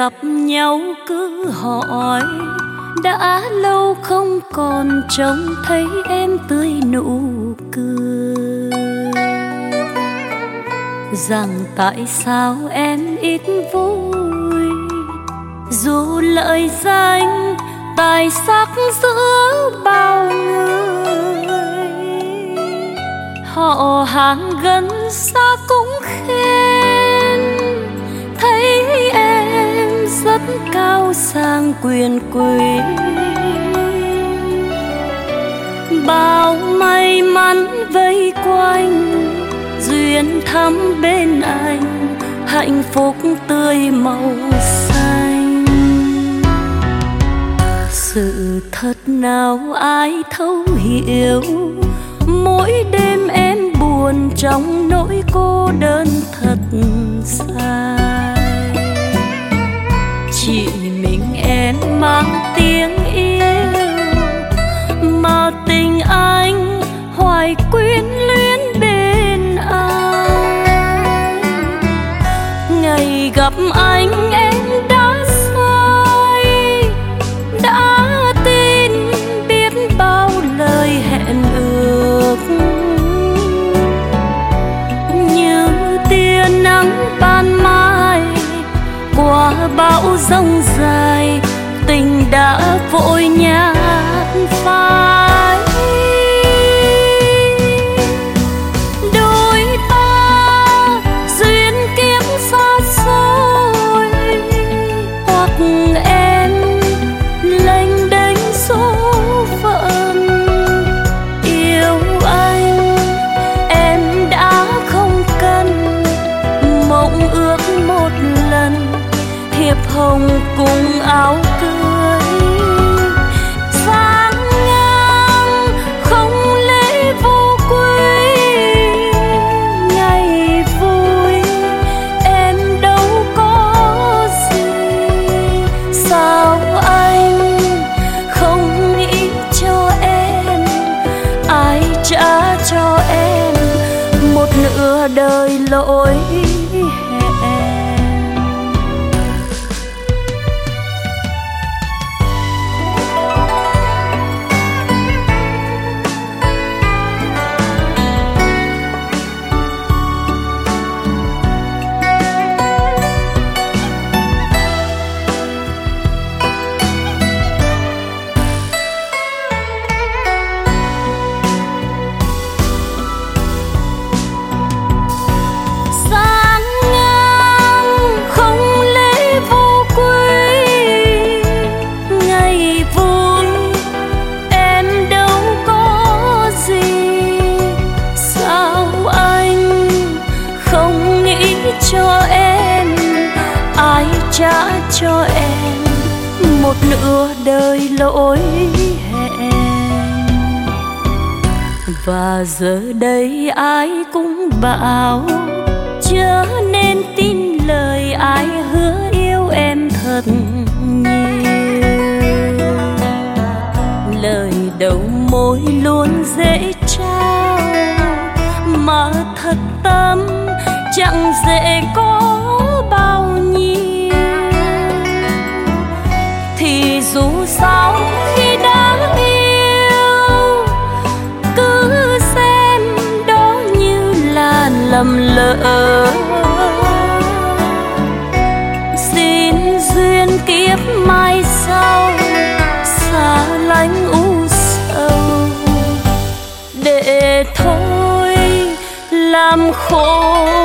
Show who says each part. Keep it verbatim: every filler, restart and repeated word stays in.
Speaker 1: gặp nhau cứ hỏi, đã lâu không còn trông thấy em tươi nụ cười. Rằng tại sao em ít vui, dù lợi danh tài sắc giữa bao người. Họ hàng gần xa cũng khen thấy em rất cao sang quyền quý. Bao may mắn vây quanh, duyên thắm bên anh, hạnh phúc tươi màu xanh. Sự thật nào ai thấu hiểu, mỗi đêm em buồn trong nỗi cô đơn thật dài. Chỉ mình em mang tiếng yêu, mà tình anh hoài quyến luyến bên ai. Ngày gặp anh em đã say, đã tin biết bao lời hẹn ước. Như tia nắng ban mai qua bão giông dài, tình đã vội nhạt phai. Đôi ta duyên kiếp xa xôi, hoặc em lênh đênh số phận. Yêu anh em đã không cần, mộng ước một lần thiệp hồng cùng áo cưới. Sáng ngang không lễ vô quy, ngày vui em đâu có gì. Sao anh không nghĩ cho em, ai trả cho em một nửa đời lỗi hẹn. Cho em, ai trả cho em một nửa đời lỗi hẹn. Và giờ đây ai cũng bảo chớ nên tin lời ai hứa yêu em thật nhiều. Lời đầu môi luôn dễ trao, mà thật tâm chẳng dễ có bao nhiêu. Thì dù sao khi đã yêu, cứ xem đó như là lầm lỡ. Xin duyên kiếp mai sau xa lánh u sầu, để thôi làm khổ